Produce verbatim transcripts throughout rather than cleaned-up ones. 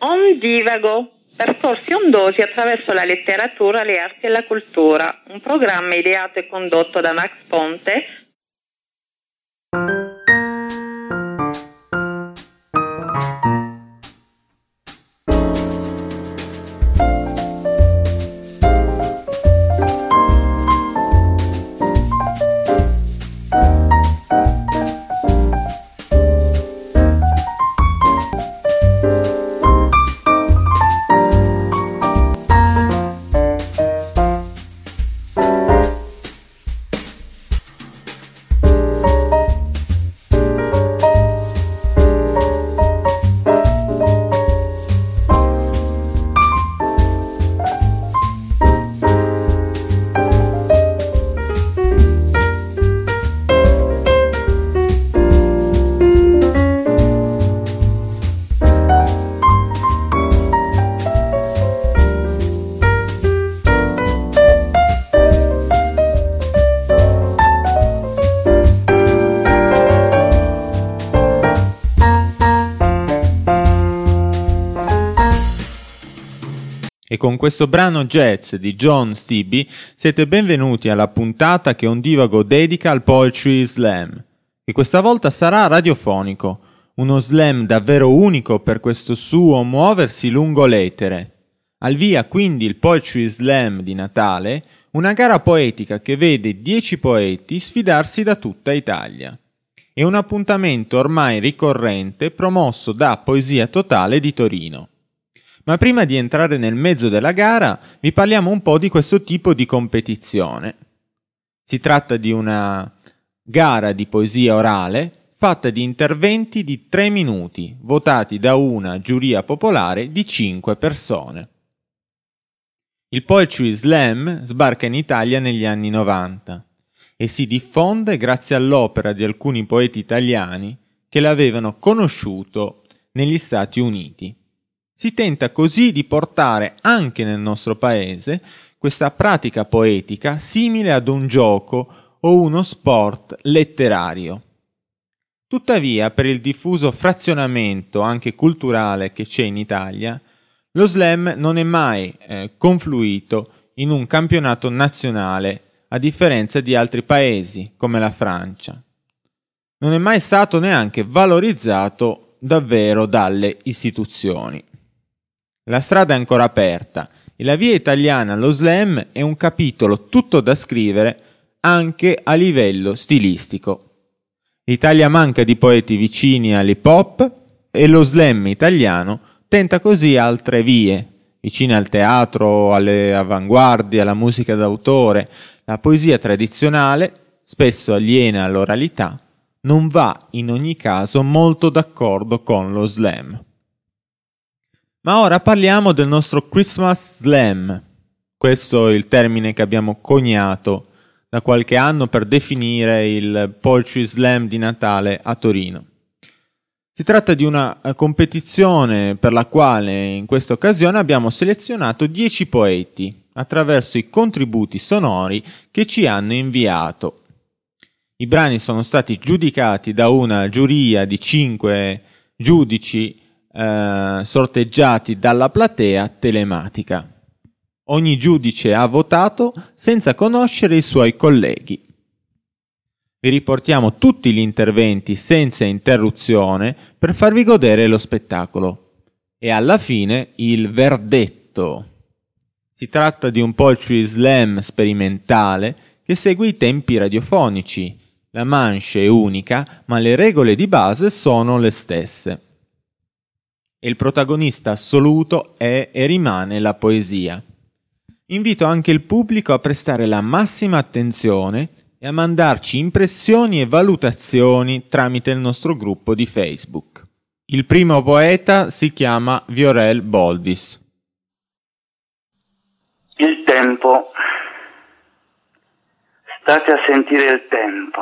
Ondivago, percorsi ondosi attraverso la letteratura, le arti e la cultura, un programma ideato e condotto da Max Ponte. E con questo brano jazz di John Stibbe siete benvenuti alla puntata che Ondivago dedica al Poetry Slam, che questa volta sarà radiofonico, uno slam davvero unico per questo suo muoversi lungo l'etere. Al via quindi il Poetry Slam di Natale, una gara poetica che vede dieci poeti sfidarsi da tutta Italia. È un appuntamento ormai ricorrente promosso da Poesia Totale di Torino. Ma prima di entrare nel mezzo della gara, vi parliamo un po' di questo tipo di competizione. Si tratta di una gara di poesia orale fatta di interventi di tre minuti, votati da una giuria popolare di cinque persone. Il Poetry Slam sbarca in Italia negli anni novanta e si diffonde grazie all'opera di alcuni poeti italiani che l'avevano conosciuto negli Stati Uniti. Si tenta così di portare anche nel nostro paese questa pratica poetica simile ad un gioco o uno sport letterario. Tuttavia, per il diffuso frazionamento anche culturale che c'è in Italia, lo slam non è mai eh, confluito in un campionato nazionale, a differenza di altri paesi come la Francia. Non è mai stato neanche valorizzato davvero dalle istituzioni. La strada è ancora aperta e la via italiana allo slam è un capitolo tutto da scrivere anche a livello stilistico. L'Italia manca di poeti vicini all'hip hop e lo slam italiano tenta così altre vie, vicine al teatro, alle avanguardie, alla musica d'autore. La poesia tradizionale, spesso aliena all'oralità, non va in ogni caso molto d'accordo con lo slam. Ma ora parliamo del nostro Christmas Slam. Questo è il termine che abbiamo coniato da qualche anno per definire il Poetry Slam di Natale a Torino. Si tratta di una competizione per la quale in questa occasione abbiamo selezionato dieci poeti attraverso i contributi sonori che ci hanno inviato. I brani sono stati giudicati da una giuria di cinque giudici Eh, sorteggiati dalla platea telematica. Ogni giudice ha votato senza conoscere i suoi colleghi. Vi riportiamo tutti gli interventi senza interruzione per farvi godere lo spettacolo. E alla fine il verdetto. Si tratta di un poetry slam sperimentale che segue i tempi radiofonici. La manche è unica, ma le regole di base sono le stesse. E il protagonista assoluto è e rimane la poesia. Invito anche il pubblico a prestare la massima attenzione e a mandarci impressioni e valutazioni tramite il nostro gruppo di Facebook. Il primo poeta si chiama Viorel Boldis. Il tempo. State a sentire il tempo.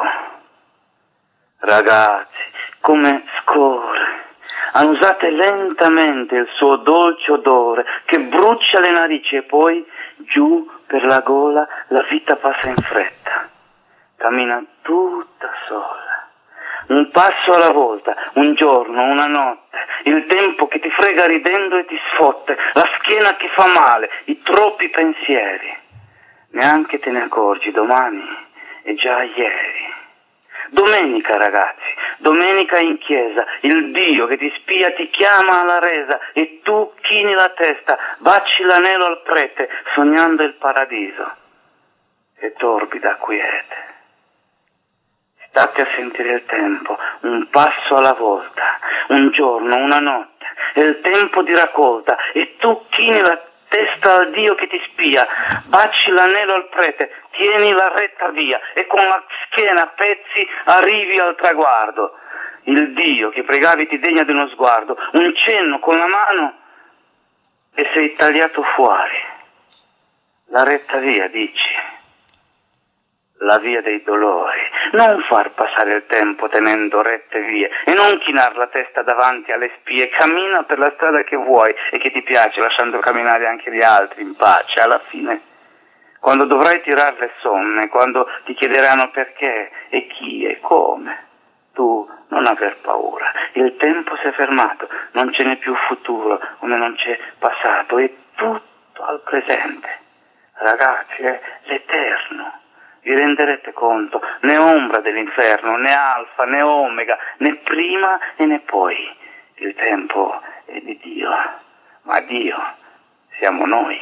Ragazzi, come scorre. Annusate lentamente il suo dolce odore che brucia le narici e poi giù per la gola la vita passa in fretta. Cammina tutta sola, un passo alla volta, un giorno, una notte, il tempo che ti frega ridendo e ti sfotte, la schiena che fa male, i troppi pensieri. Neanche te ne accorgi, domani è già ieri. Domenica, ragazzi, domenica in chiesa, il Dio che ti spia ti chiama alla resa e tu chini la testa, baci l'anello al prete, sognando il paradiso. E torbida quiete. State a sentire il tempo, un passo alla volta, un giorno, una notte, è il tempo di raccolta e tu chini la testa al Dio che ti spia, baci l'anello al prete, tieni la retta via e con la schiena a pezzi arrivi al traguardo. Il Dio che pregavi ti degna di uno sguardo, un cenno con la mano e sei tagliato fuori. La retta via, dici, la via dei dolori. Non far passare il tempo tenendo rette vie e non chinar la testa davanti alle spie. Cammina per la strada che vuoi e che ti piace, lasciando camminare anche gli altri in pace. Alla fine, quando dovrai tirar le somme, quando ti chiederanno perché e chi e come, tu non aver paura. Il tempo si è fermato, non ce n'è più futuro come non c'è passato, è tutto al presente. Ragazzi, è l'eterno. Vi renderete conto, né ombra dell'inferno, né alfa, né omega, né prima e né poi. Il tempo è di Dio, ma Dio siamo noi.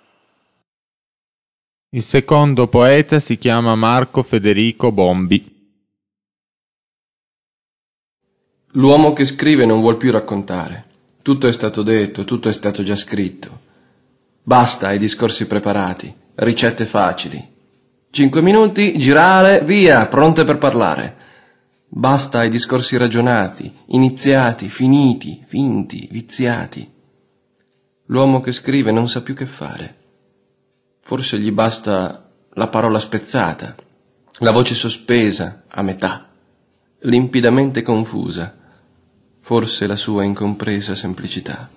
Il secondo poeta si chiama Marco Federico Bombi. L'uomo che scrive non vuol più raccontare. Tutto è stato detto, tutto è stato già scritto. Basta ai discorsi preparati, ricette facili. Cinque minuti, girare, via, pronte per parlare. Basta ai discorsi ragionati, iniziati, finiti, finti, viziati. L'uomo che scrive non sa più che fare. Forse gli basta la parola spezzata, la voce sospesa a metà, limpidamente confusa, forse la sua incompresa semplicità.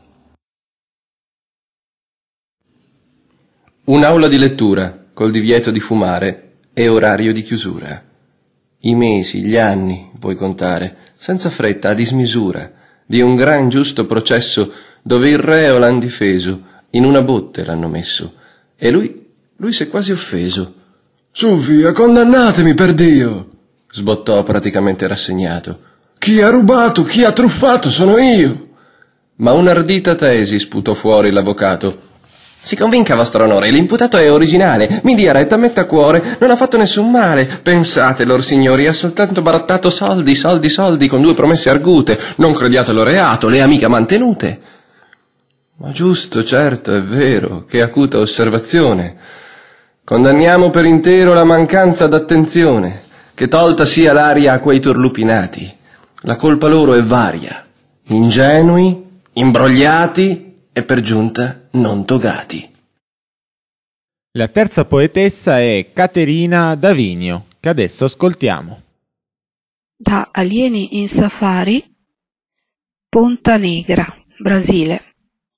Un'aula di lettura col divieto di fumare e orario di chiusura. I mesi, gli anni, puoi contare, senza fretta, a dismisura, di un gran giusto processo dove il reo l'han difeso, in una botte l'hanno messo, e lui, lui s'è quasi offeso. Su via, condannatemi per Dio! Sbottò praticamente rassegnato. Chi ha rubato, chi ha truffato sono io! Ma un'ardita tesi sputò fuori l'avvocato. Si convinca, vostro onore, l'imputato è originale, mi dia retta, metta a cuore, non ha fatto nessun male. Pensate, lor signori, ha soltanto barattato soldi, soldi, soldi, con due promesse argute, non crediatelo reato, le amiche mantenute. Ma giusto, certo, è vero, che acuta osservazione. Condanniamo per intero la mancanza d'attenzione, che tolta sia l'aria a quei turlupinati. La colpa loro è varia, ingenui, imbrogliati e per giunta non togati. La terza poetessa è Caterina Davigno, che adesso ascoltiamo. Da Alieni in Safari, Ponta Negra, Brasile.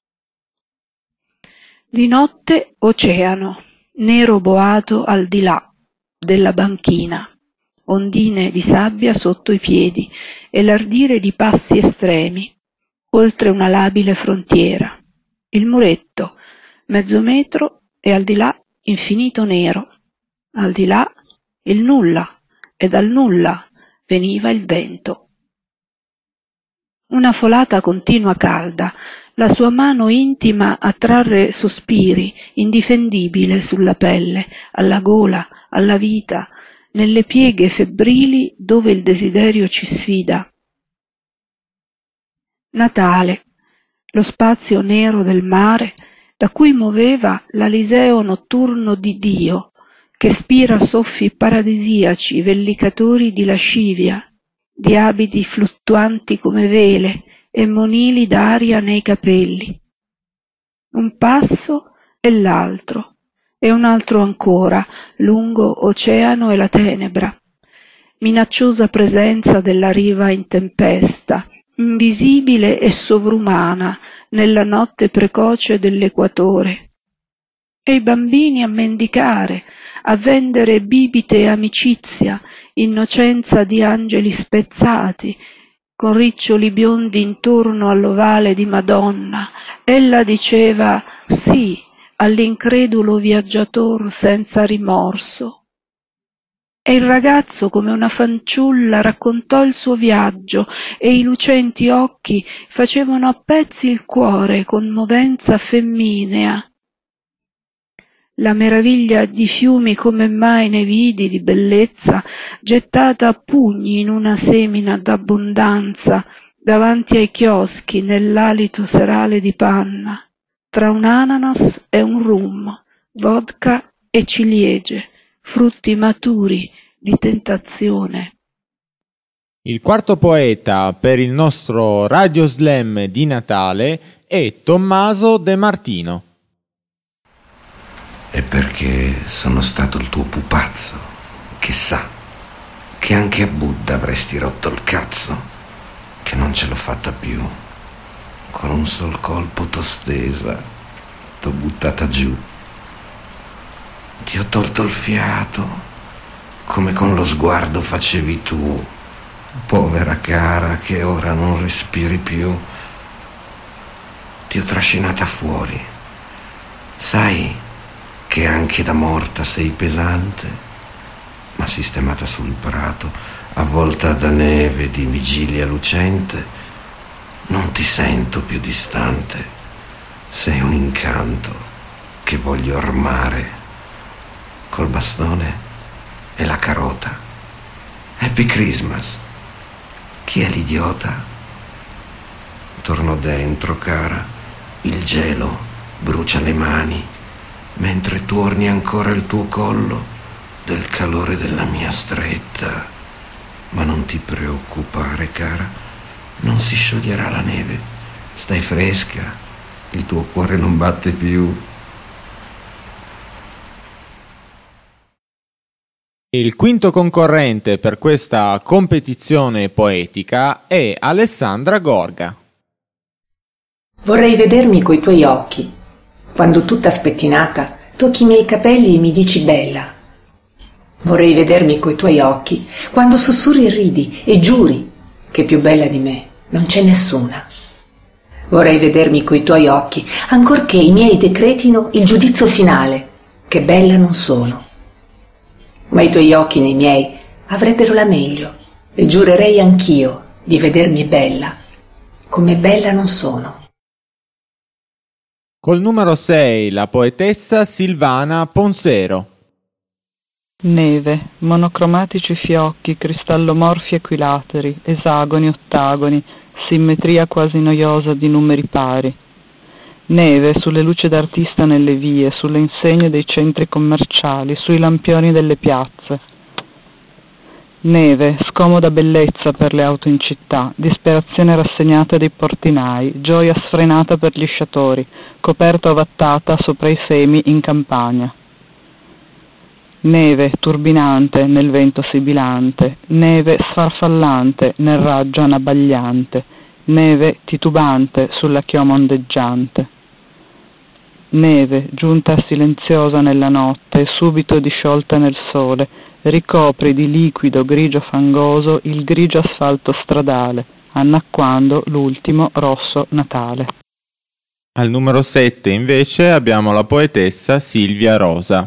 Di notte oceano, nero boato al di là della banchina, ondine di sabbia sotto i piedi e l'ardire di passi estremi, oltre una labile frontiera. Il muretto, mezzo metro, e al di là infinito nero. Al di là il nulla, e dal nulla veniva il vento. Una folata continua calda, la sua mano intima a trarre sospiri, indifendibile sulla pelle, alla gola, alla vita, nelle pieghe febbrili dove il desiderio ci sfida. Natale, lo spazio nero del mare da cui muoveva l'aliseo notturno di Dio, che spira soffi paradisiaci vellicatori di lascivia, di abiti fluttuanti come vele e monili d'aria nei capelli. Un passo e l'altro, e un altro ancora, lungo oceano e la tenebra, minacciosa presenza della riva in tempesta, invisibile e sovrumana nella notte precoce dell'equatore, e i bambini a mendicare, a vendere bibite e amicizia innocenza di angeli spezzati, con riccioli biondi intorno all'ovale di Madonna. Ella diceva sì all'incredulo viaggiator senza rimorso. E il ragazzo, come una fanciulla, raccontò il suo viaggio e i lucenti occhi facevano a pezzi il cuore con movenza femminea. La meraviglia di fiumi come mai ne vidi di bellezza, gettata a pugni in una semina d'abbondanza, davanti ai chioschi nell'alito serale di panna, tra un ananas e un rum, vodka e ciliegie, frutti maturi di tentazione. Il quarto poeta per il nostro Radio Slam di Natale è Tommaso De Martino. È perché sono stato il tuo pupazzo, che sa, che anche a Buddha avresti rotto il cazzo, che non ce l'ho fatta più. Con un sol colpo t'ho stesa, t'ho buttata giù. Ti ho tolto il fiato, come con lo sguardo facevi tu, povera cara che ora non respiri più. Ti ho trascinata fuori, sai che anche da morta sei pesante, ma sistemata sul prato, avvolta da neve di vigilia lucente, non ti sento più distante, sei un incanto che voglio armare col bastone e la carota. Happy Christmas, chi è l'idiota? Torno dentro, cara, il gelo brucia le mani, mentre tuorni ancora il tuo collo del calore della mia stretta. Ma non ti preoccupare, cara, non si scioglierà la neve, stai fresca, il tuo cuore non batte più. Il quinto concorrente per questa competizione poetica è Alessandra Gorga. Vorrei vedermi coi tuoi occhi, quando tutta spettinata tocchi i miei capelli e mi dici bella. Vorrei vedermi coi tuoi occhi, quando sussurri e ridi e giuri che più bella di me non c'è nessuna. Vorrei vedermi coi tuoi occhi, ancorché i miei decretino il giudizio finale, che bella non sono. Ma i tuoi occhi nei miei avrebbero la meglio, e giurerei anch'io di vedermi bella, come bella non sono. Col numero sei, la poetessa Silvana Ponsero. Neve, monocromatici fiocchi, cristallomorfi equilateri, esagoni, ottagoni, simmetria quasi noiosa di numeri pari. Neve sulle luci d'artista nelle vie, sulle insegne dei centri commerciali, sui lampioni delle piazze. Neve, scomoda bellezza per le auto in città, disperazione rassegnata dei portinai, gioia sfrenata per gli sciatori, coperta ovattata sopra i semi in campagna. Neve turbinante nel vento sibilante, neve sfarfallante nel raggio anabagliante, neve titubante sulla chioma ondeggiante. Neve giunta silenziosa nella notte e subito disciolta nel sole, ricopri di liquido grigio fangoso il grigio asfalto stradale, annacquando l'ultimo rosso Natale. Al numero sette invece abbiamo la poetessa Silvia Rosa.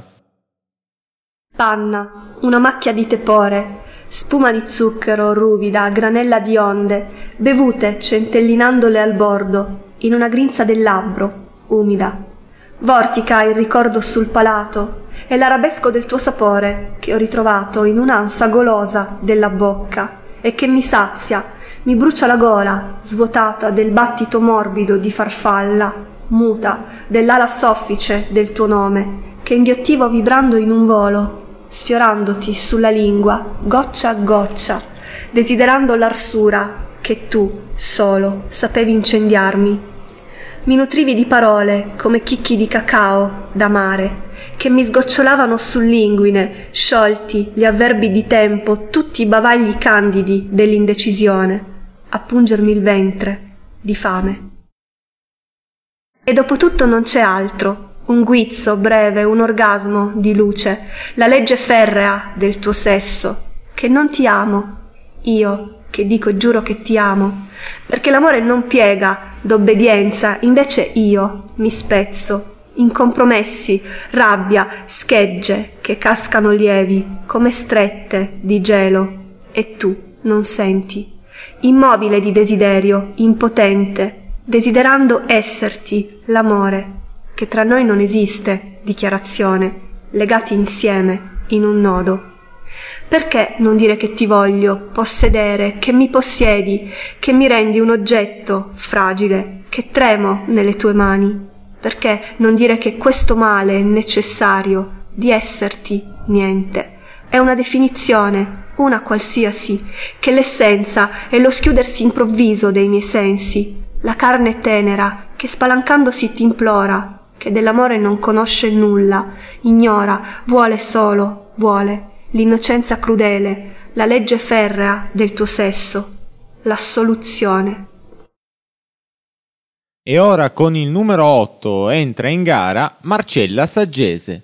Panna, una macchia di tepore, spuma di zucchero ruvida, granella di onde, bevute centellinandole al bordo, in una grinza del labbro, umida. Vortica il ricordo sul palato e l'arabesco del tuo sapore che ho ritrovato in un'ansa golosa della bocca e che mi sazia, mi brucia la gola, svuotata del battito morbido di farfalla, muta, dell'ala soffice del tuo nome, che inghiottivo vibrando in un volo, sfiorandoti sulla lingua, goccia a goccia, desiderando l'arsura che tu, solo, sapevi incendiarmi. Mi nutrivi di parole come chicchi di cacao da mare, che mi sgocciolavano sull'inguine, sciolti gli avverbi di tempo, tutti i bavagli candidi dell'indecisione, a pungermi il ventre di fame. E dopo tutto non c'è altro, un guizzo breve, un orgasmo di luce, la legge ferrea del tuo sesso, che non ti amo, io che dico e giuro che ti amo, perché l'amore non piega d'obbedienza, invece io mi spezzo in compromessi, rabbia, schegge che cascano lievi come strette di gelo, e tu non senti, immobile di desiderio, impotente, desiderando esserti l'amore, che tra noi non esiste dichiarazione, legati insieme in un nodo. Perché non dire che ti voglio possedere, che mi possiedi, che mi rendi un oggetto fragile, che tremo nelle tue mani? Perché non dire che questo male è necessario di esserti niente? È una definizione, una qualsiasi, che l'essenza è lo schiudersi improvviso dei miei sensi, la carne tenera che spalancandosi t'implora, che dell'amore non conosce nulla, ignora, vuole solo, vuole, l'innocenza crudele, la legge ferrea del tuo sesso, l'assoluzione. E ora con il numero otto entra in gara Marcella Saggese.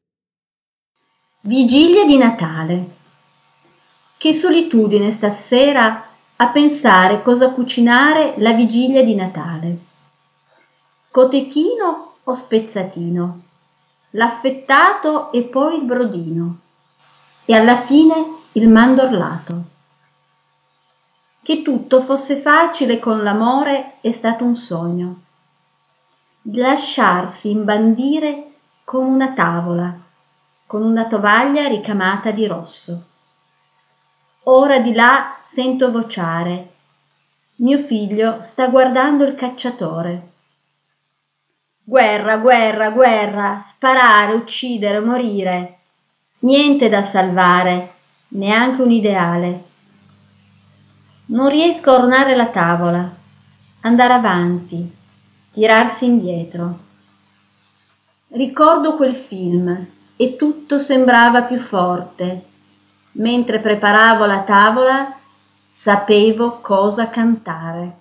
Vigilia di Natale. Che solitudine stasera a pensare cosa cucinare la vigilia di Natale. Cotechino o spezzatino, l'affettato e poi il brodino, e alla fine il mandorlato. Che tutto fosse facile con l'amore è stato un sogno. Di lasciarsi imbandire come una tavola, con una tovaglia ricamata di rosso. Ora di là sento vociare. Mio figlio sta guardando il cacciatore. Guerra, guerra, guerra, sparare, uccidere, morire. Niente da salvare, neanche un ideale. Non riesco a ornare la tavola, andare avanti, tirarsi indietro. Ricordo quel film e tutto sembrava più forte. Mentre preparavo la tavola, sapevo cosa cantare.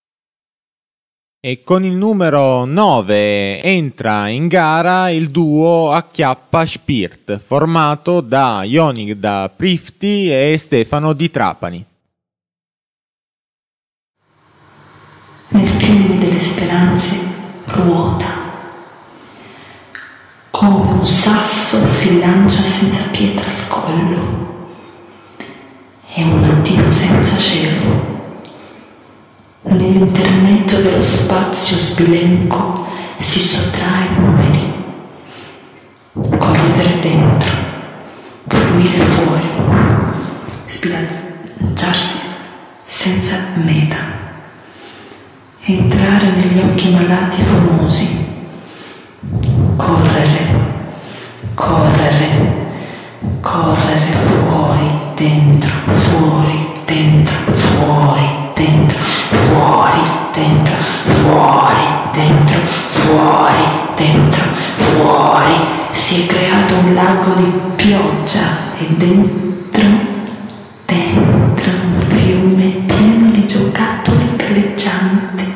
E con il numero nove entra in gara il duo Acchiappa Spirt, formato da Ionik da Prifti e Stefano di Trapani. Nel fiume delle speranze ruota, come un sasso si lancia senza pietra al collo. È un mattino senza cielo. Nell'intermezzo dello spazio sbilenco si sottrae numeri. Correre dentro, fluire fuori, sbilanciarsi senza meta. Entrare negli occhi malati e fumosi. Correre, correre, correre fuori, dentro, fuori, dentro, fuori, dentro, fuori, dentro, fuori, dentro, fuori, dentro, fuori. Si è creato un lago di pioggia e dentro, dentro un fiume pieno di giocattoli galleggianti.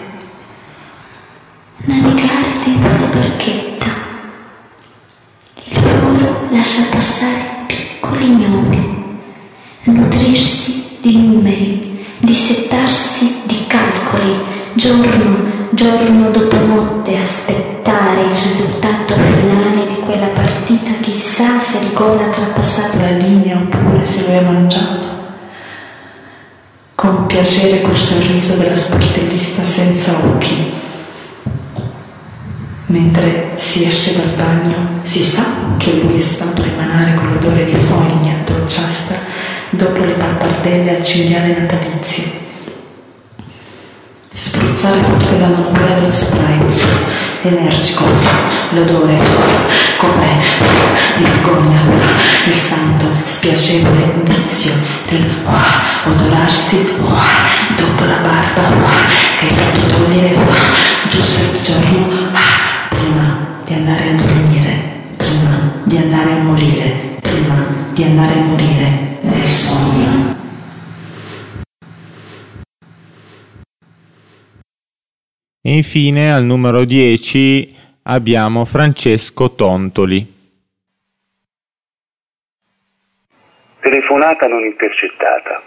Navigare dentro la barchetta. Il foro lascia passare piccoli gnomi, nutrirsi di numeri, dissettarsi di calcoli, giorno, giorno dopo notte aspettare il risultato finale di quella partita, chissà se il gol ha trapassato la linea oppure se lo è mangiato. Con piacere quel sorriso della sportellista senza occhi. Mentre si esce dal bagno si sa che lui è stato a emanare quell'odore di fogna dolciastra dopo le pappardelle al cinghiale natalizie. Spruzzare forte la manovra dello spray, energico, l'odore copre di vergogna il santo spiacevole vizio del oh, odorarsi oh, dopo la barba oh, che hai fatto togliere oh, giusto il giorno oh, prima di andare a dormire, prima di andare a morire, prima di andare a morire nel sogno. E infine al numero dieci abbiamo Francesco Tontoli. Telefonata non intercettata.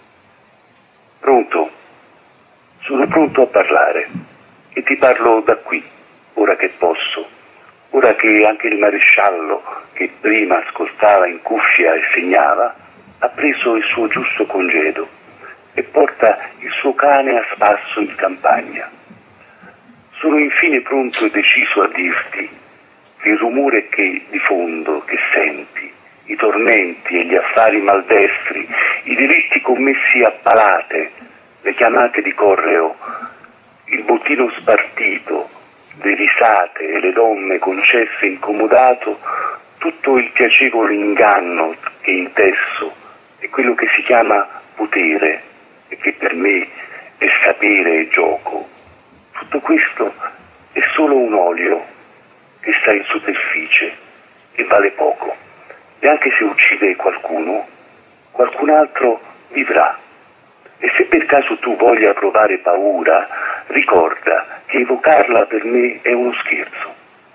Pronto? Sono pronto a parlare e ti parlo da qui, ora che posso, ora che anche il maresciallo, che prima ascoltava in cuffia e segnava, ha preso il suo giusto congedo e porta il suo cane a spasso in campagna. Sono infine pronto e deciso a dirti che il rumore che di fondo che senti, i tormenti e gli affari maldestri, i delitti commessi a palate, le chiamate di correo, il bottino spartito, le risate e le donne concesse incomodato, tutto il piacevole inganno che intesso è quello che si chiama potere e che per me è sapere e gioco. Tutto questo è solo un olio che sta in superficie e vale poco. E anche se uccide qualcuno, qualcun altro vivrà. E se per caso tu voglia provare paura, ricorda che evocarla per me è uno scherzo.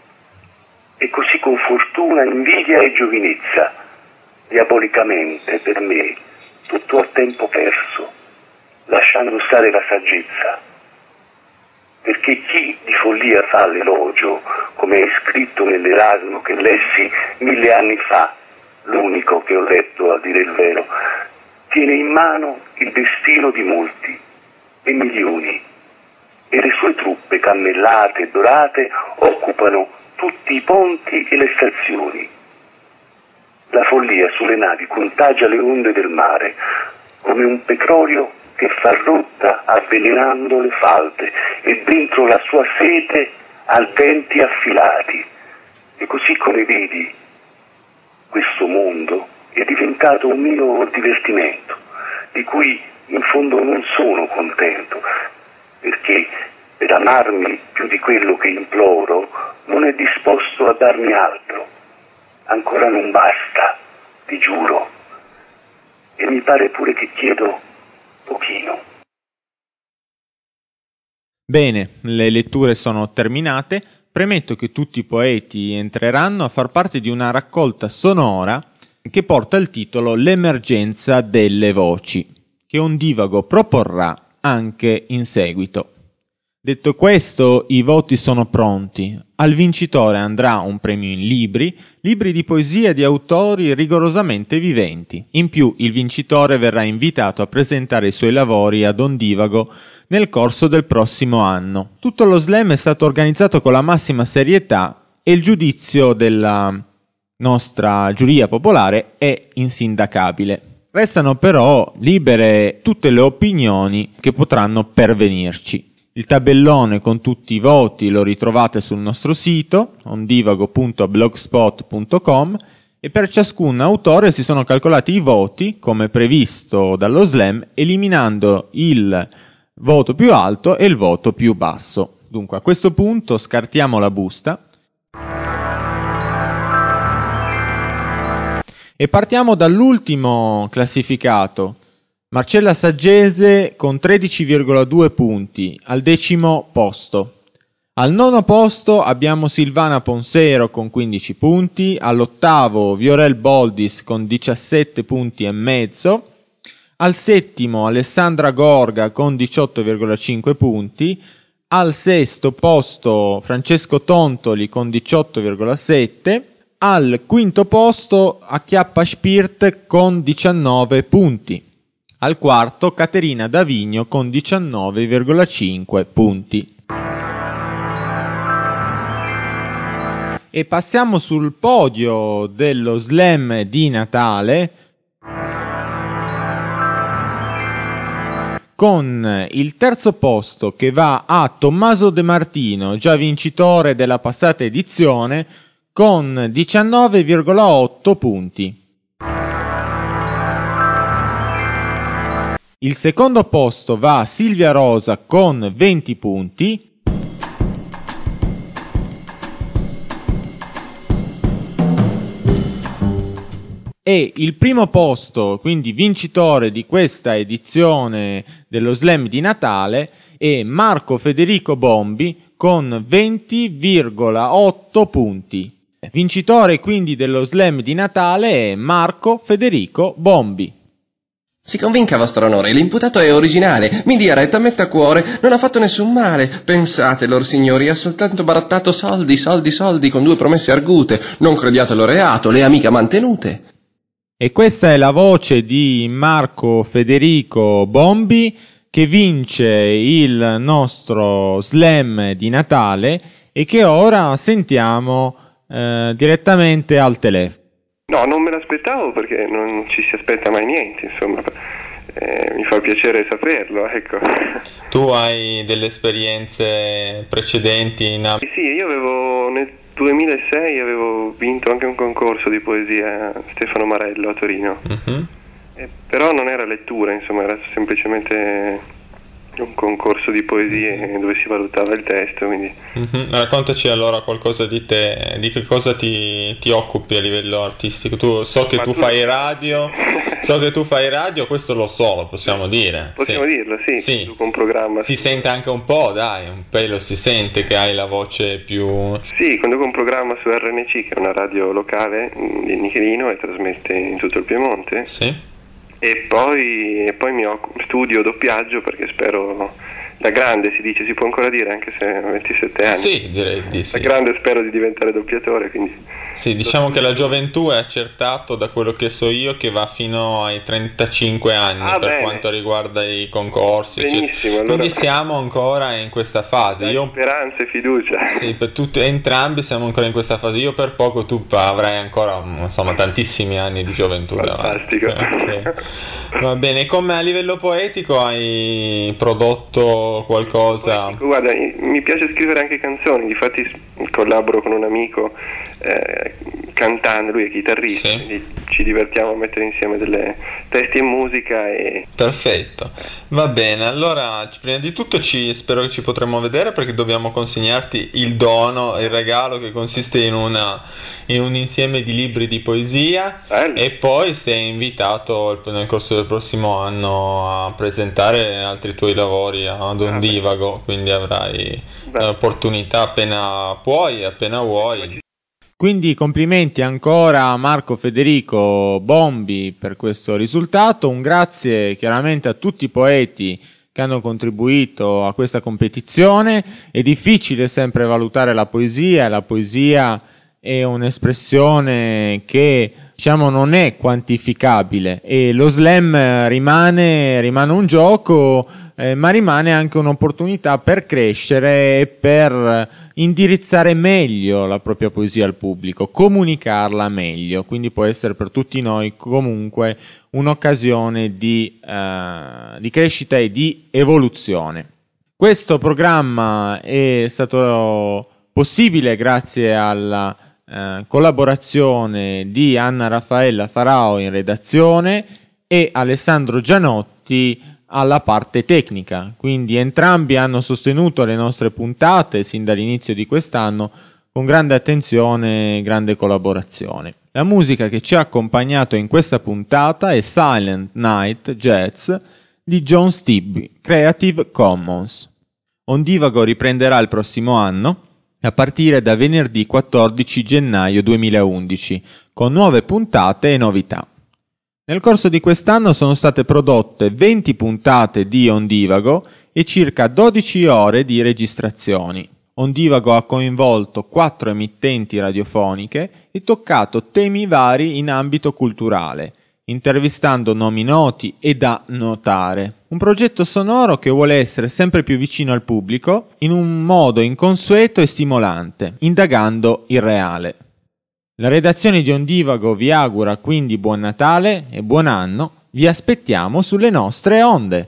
E così con fortuna, invidia e giovinezza, diabolicamente per me, tutto a tempo perso, lasciando stare la saggezza. Perché chi di follia fa l'elogio, come è scritto nell'Erasmo che lessi mille anni fa, l'unico che ho letto a dire il vero, tiene in mano il destino di molti e milioni, e le sue truppe cammellate e dorate occupano tutti i ponti e le stazioni. La follia sulle navi contagia le onde del mare come un petrolio che fa rotta avvelenando le falde e dentro la sua sete ha denti affilati. E così come vedi, questo mondo è diventato un mio divertimento, di cui in fondo non sono contento, perché per amarmi più di quello che imploro non è disposto a darmi altro. Ancora non basta, ti giuro, e mi pare pure che chiedo pochino. Bene, le letture sono terminate. Premetto che tutti i poeti entreranno a far parte di una raccolta sonora che porta il titolo L'emergenza delle voci, che Ondivago proporrà anche in seguito. Detto questo, i voti sono pronti. Al vincitore andrà un premio in libri, libri di poesia di autori rigorosamente viventi. In più, il vincitore verrà invitato a presentare i suoi lavori ad Ondivago nel corso del prossimo anno. Tutto lo slam è stato organizzato con la massima serietà e il giudizio della nostra giuria popolare è insindacabile. Restano però libere tutte le opinioni che potranno pervenirci. Il tabellone con tutti i voti lo ritrovate sul nostro sito ondivago punto blogspot punto com e per ciascun autore si sono calcolati i voti come previsto dallo slam, eliminando il voto più alto e il voto più basso. Dunque a questo punto scartiamo la busta e partiamo dall'ultimo classificato, Marcella Saggese con tredici virgola due punti, al decimo posto. Al nono posto abbiamo Silvana Ponsero con quindici punti, all'ottavo Viorel Boldis con diciassette punti e mezzo, al settimo Alessandra Gorga con diciotto virgola cinque punti, al sesto posto Francesco Tontoli con diciotto virgola sette, al quinto posto Acchiappa Spirt con diciannove punti. Al quarto Caterina Davigno con diciannove virgola cinque punti. E passiamo sul podio dello slam di Natale con il terzo posto che va a Tommaso De Martino, già vincitore della passata edizione, con diciannove virgola otto punti. Il secondo posto va a Silvia Rosa con venti punti. E il primo posto, quindi vincitore di questa edizione dello slam di Natale, è Marco Federico Bombi con venti virgola otto punti. Vincitore quindi dello slam di Natale è Marco Federico Bombi. Si convinca, vostro onore, l'imputato è originale, mi dia retta, metta a cuore, non ha fatto nessun male. Pensate, lor signori, ha soltanto barattato soldi, soldi, soldi, con due promesse argute. Non crediatelo reato, le amiche mantenute. E questa è la voce di Marco Federico Bombi, che vince il nostro slam di Natale e che ora sentiamo eh, direttamente al telefono. No, non me l'aspettavo perché non ci si aspetta mai niente, insomma, eh, mi fa piacere saperlo, ecco. Tu hai delle esperienze precedenti in ambito? Sì, io avevo nel duemilasei avevo vinto anche un concorso di poesia a Stefano Marello a Torino, uh-huh. eh, però non era lettura, insomma, era semplicemente un concorso di poesie dove si valutava il testo, quindi... Mm-hmm. Raccontaci allora qualcosa di te, di che cosa ti, ti occupi a livello artistico. Tu, so che Ma tu, tu fai radio, so che tu fai radio, questo lo so, lo possiamo dire. Possiamo sì. dirlo, sì, sì. Tu con un programma... Si sente anche un po', dai, un pelo si sente che hai la voce più... Sì, conduco un programma su R N C, che è una radio locale di Nichelino e trasmette in tutto il Piemonte. Sì. E poi, e poi mi occupo, studio doppiaggio perché spero, da grande si dice, si può ancora dire anche se ho ventisette anni. Sì, direi di sì. Da grande spero di diventare doppiatore, quindi... Sì, diciamo che la gioventù è accertato, da quello che so io, che va fino ai trentacinque anni ah, per bene. quanto riguarda i concorsi. Benissimo, cioè, allora... Quindi siamo ancora in questa fase. Dai, io... speranza e fiducia. Sì, per tutti, entrambi siamo ancora in questa fase. Io per poco, tu avrai ancora, insomma, tantissimi anni di gioventù. Fantastico. Okay. Va bene, come a livello poetico hai prodotto qualcosa? Poetico, guarda, mi piace scrivere anche canzoni, difatti collaboro con un amico eh, cantante, lui è chitarrista, sì. Quindi ci divertiamo a mettere insieme delle testi e musica e... Perfetto, va bene, allora prima di tutto ci, spero che ci potremo vedere perché dobbiamo consegnarti il dono, il regalo che consiste in, una, in un insieme di libri di poesia. Bello. E poi sei invitato nel corso del prossimo anno a presentare altri tuoi lavori ad Ondivago, quindi avrai l'opportunità appena puoi, appena vuoi. Quindi complimenti ancora a Marco Federico Bombi per questo risultato, un grazie chiaramente a tutti i poeti che hanno contribuito a questa competizione. È difficile sempre valutare la poesia, la poesia è un'espressione che diciamo non è quantificabile e lo slam rimane, rimane un gioco, eh, ma rimane anche un'opportunità per crescere e per indirizzare meglio la propria poesia al pubblico, comunicarla meglio, quindi può essere per tutti noi comunque un'occasione di, uh, di crescita e di evoluzione. Questo programma è stato possibile grazie alla uh, collaborazione di Anna Raffaella Farao in redazione e Alessandro Gianotti alla parte tecnica, quindi entrambi hanno sostenuto le nostre puntate sin dall'inizio di quest'anno con grande attenzione e grande collaborazione. La musica che ci ha accompagnato in questa puntata è Silent Night Jazz di John Stibbe, Creative Commons. Ondivago riprenderà il prossimo anno a partire da venerdì quattordici gennaio duemilaundici con nuove puntate e novità. Nel corso di quest'anno sono state prodotte venti puntate di Ondivago e circa dodici ore di registrazioni. Ondivago ha coinvolto quattro emittenti radiofoniche e toccato temi vari in ambito culturale, intervistando nomi noti e da notare. Un progetto sonoro che vuole essere sempre più vicino al pubblico in un modo inconsueto e stimolante, indagando il reale. La redazione di Ondivago vi augura quindi buon Natale e buon anno, vi aspettiamo sulle nostre onde.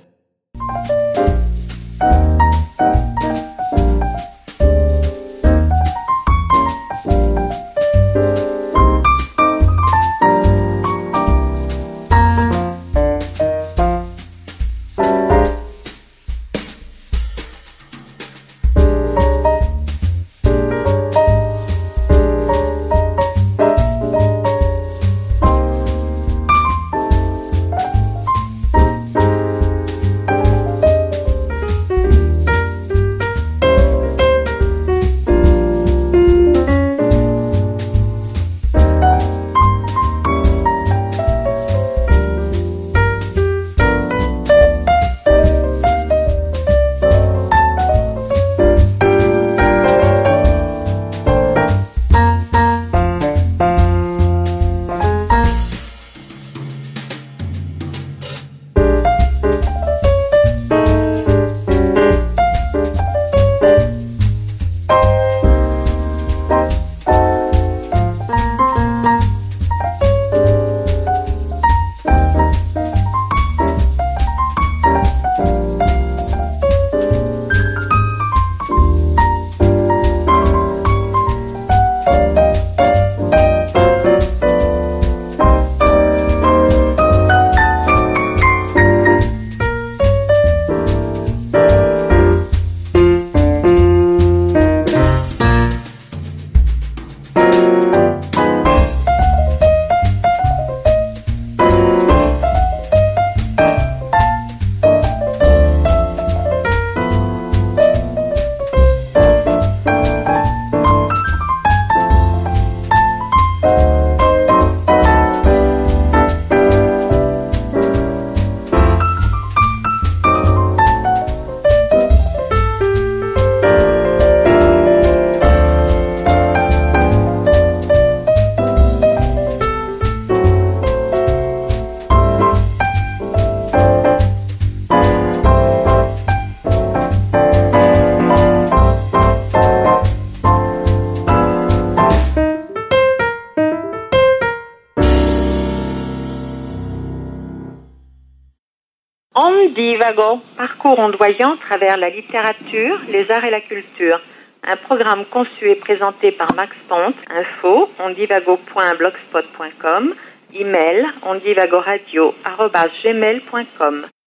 Ondivago, parcours ondoyant à travers la littérature, les arts et la culture. Un programme conçu et présenté par Max Ponte. Info ondivago point blogspot point com. Email ondivagoradio arobase gmail point com.